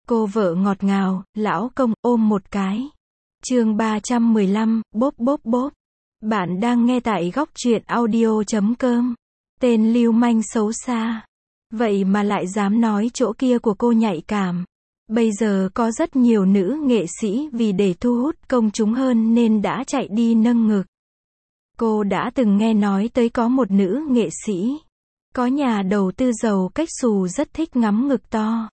Cô vợ ngọt ngào, lão công, ôm một cái. Chương 315, bốp bốp bốp. Bạn đang nghe tại góc truyện audio.com. Tên lưu manh xấu xa. Vậy mà lại dám nói chỗ kia của cô nhạy cảm. Bây giờ có rất nhiều nữ nghệ sĩ vì để thu hút công chúng hơn nên đã chạy đi nâng ngực. Cô đã từng nghe nói tới có một nữ nghệ sĩ. Có nhà đầu tư giàu cách xù rất thích ngắm ngực to.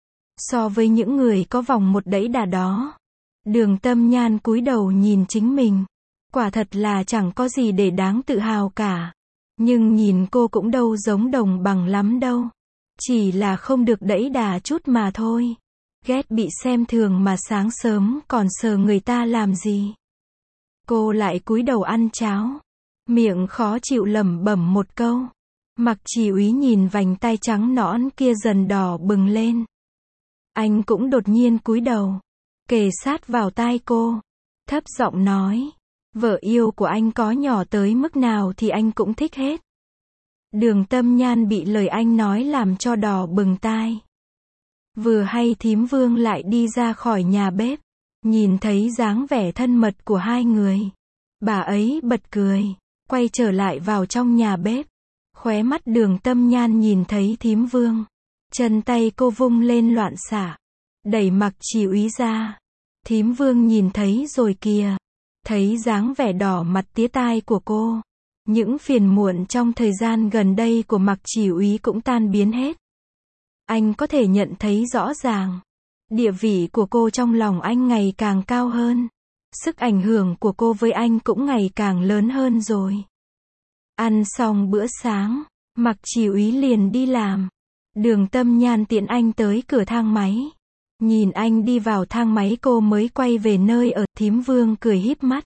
So với những người có vòng một đẫy đà đó. Đường Tâm Nhan cúi đầu nhìn chính mình. Quả thật là chẳng có gì để đáng tự hào cả. Nhưng nhìn cô cũng đâu giống đồng bằng lắm đâu. Chỉ là không được đẫy đà chút mà thôi. Ghét bị xem thường mà sáng sớm còn sờ người ta làm gì. Cô lại cúi đầu ăn cháo. Miệng khó chịu lẩm bẩm một câu. Mặc Chỉ Úy nhìn vành tay trắng nõn kia dần đỏ bừng lên. Anh cũng đột nhiên cúi đầu. Kề sát vào tai cô. Thấp giọng nói. Vợ yêu của anh có nhỏ tới mức nào thì anh cũng thích hết. Đường Tâm Nhan bị lời anh nói làm cho đỏ bừng tai. Vừa hay thím Vương lại đi ra khỏi nhà bếp. Nhìn thấy dáng vẻ thân mật của hai người. Bà ấy bật cười. Quay trở lại vào trong nhà bếp. Khóe mắt Đường Tâm Nhan nhìn thấy thím Vương. Chân tay cô vung lên loạn xạ. Đẩy Mặc Chỉ Úy ra. Thím Vương nhìn thấy rồi kìa. Thấy dáng vẻ đỏ mặt tía tai của cô. Những phiền muộn trong thời gian gần đây của Mặc Chỉ Úy cũng tan biến hết. Anh có thể nhận thấy rõ ràng. Địa vị của cô trong lòng anh ngày càng cao hơn. Sức ảnh hưởng của cô với anh cũng ngày càng lớn hơn rồi. Ăn xong bữa sáng, Mặc Chỉ Úy liền đi làm. Đường Tâm Nhan tiễn anh tới cửa thang máy. Nhìn anh đi vào thang máy cô mới quay về nơi ở. Thím Vương cười híp mắt.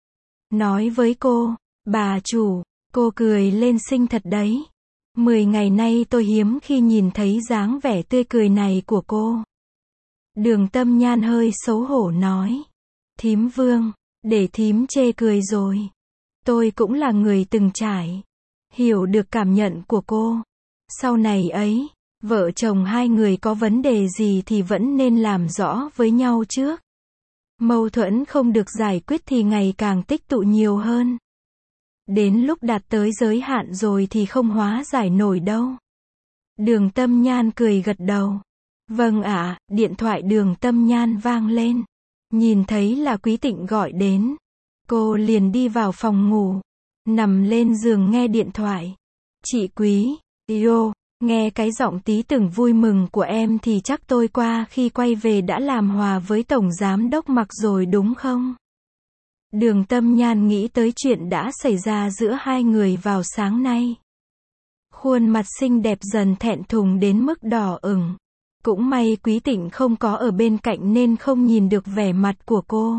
Nói với cô, bà chủ, cô cười lên xinh thật đấy. 10 ngày nay tôi hiếm khi nhìn thấy dáng vẻ tươi cười này của cô. Đường Tâm Nhan hơi xấu hổ nói. Thím Vương, để thím chê cười rồi. Tôi cũng là người từng trải. Hiểu được cảm nhận của cô. Sau này ấy, vợ chồng hai người có vấn đề gì thì vẫn nên làm rõ với nhau trước. Mâu thuẫn không được giải quyết thì ngày càng tích tụ nhiều hơn. Đến lúc đạt tới giới hạn rồi thì không hóa giải nổi đâu. Đường Tâm Nhan cười gật đầu. Vâng ạ, điện thoại Đường Tâm Nhan vang lên. Nhìn thấy là Quý Tịnh gọi đến. Cô liền đi vào phòng ngủ. Nằm lên giường nghe điện thoại. Chị Quý, yo, nghe cái giọng tí từng vui mừng của em thì chắc tôi qua khi quay về đã làm hòa với Tổng Giám Đốc Mặc rồi đúng không? Đường Tâm Nhan nghĩ tới chuyện đã xảy ra giữa hai người vào sáng nay. Khuôn mặt xinh đẹp dần thẹn thùng đến mức đỏ ửng. Cũng may Quý Tịnh không có ở bên cạnh nên không nhìn được vẻ mặt của cô.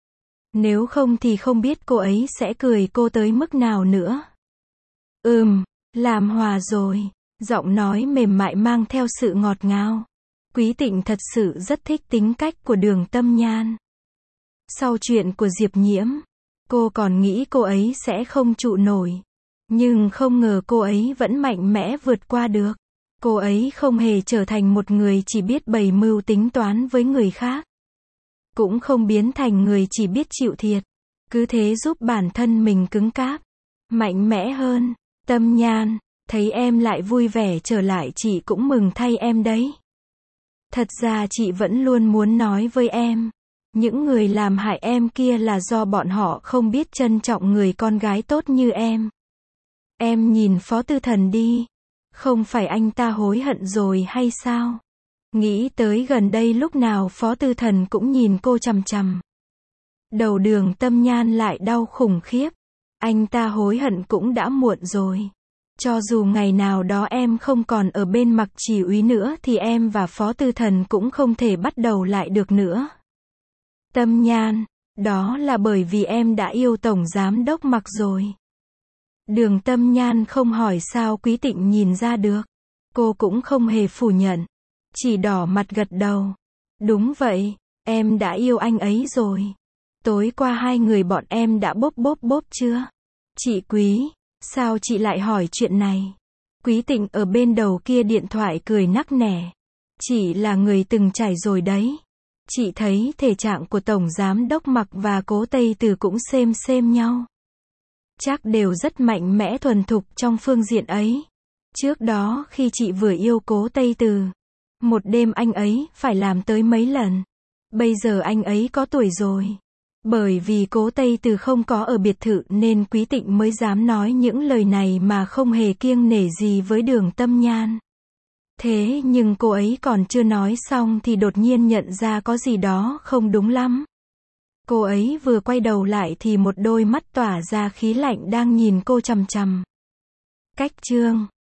Nếu không thì không biết cô ấy sẽ cười cô tới mức nào nữa. Làm hòa rồi. Giọng nói mềm mại mang theo sự ngọt ngào. Quý Tịnh thật sự rất thích tính cách của Đường Tâm Nhan. Sau chuyện của Diệp Nhiễm, cô còn nghĩ cô ấy sẽ không trụ nổi. Nhưng không ngờ cô ấy vẫn mạnh mẽ vượt qua được. Cô ấy không hề trở thành một người chỉ biết bày mưu tính toán với người khác. Cũng không biến thành người chỉ biết chịu thiệt. Cứ thế giúp bản thân mình cứng cáp, mạnh mẽ hơn. Tâm Nhan, thấy em lại vui vẻ trở lại chị cũng mừng thay em đấy. Thật ra chị vẫn luôn muốn nói với em. Những người làm hại em kia là do bọn họ không biết trân trọng người con gái tốt như em. Em nhìn Phó Tư Thần đi. Không phải anh ta hối hận rồi hay sao? Nghĩ tới gần đây lúc nào Phó Tư Thần cũng nhìn cô chằm chằm. Đầu Đường Tâm Nhan lại đau khủng khiếp. Anh ta hối hận cũng đã muộn rồi. Cho dù ngày nào đó em không còn ở bên Mặc Chỉ Úy nữa thì em và Phó Tư Thần cũng không thể bắt đầu lại được nữa. Tâm Nhan, đó là bởi vì em đã yêu Tổng Giám Đốc Mặc rồi. Đường Tâm Nhan không hỏi sao Quý Tịnh nhìn ra được. Cô cũng không hề phủ nhận. Chỉ đỏ mặt gật đầu. Đúng vậy, em đã yêu anh ấy rồi. Tối qua hai người bọn em đã bốp bốp bốp chưa? Chị Quý, sao chị lại hỏi chuyện này? Quý Tịnh ở bên đầu kia điện thoại cười nắc nẻ. Chị là người từng trải rồi đấy. Chị thấy thể trạng của Tổng Giám đốc Mạc và Cố Tây Từ cũng xem nhau. Chắc đều rất mạnh mẽ thuần thục trong phương diện ấy. Trước đó khi chị vừa yêu Cố Tây Từ, một đêm anh ấy phải làm tới mấy lần. Bây giờ anh ấy có tuổi rồi. Bởi vì Cố Tây Từ không có ở biệt thự nên Quý Tịnh mới dám nói những lời này mà không hề kiêng nể gì với Đường Tâm Nhan. Thế nhưng cô ấy còn chưa nói xong thì đột nhiên nhận ra có gì đó không đúng lắm. Cô ấy vừa quay đầu lại thì một đôi mắt tỏa ra khí lạnh đang nhìn cô chằm chằm. Cách chương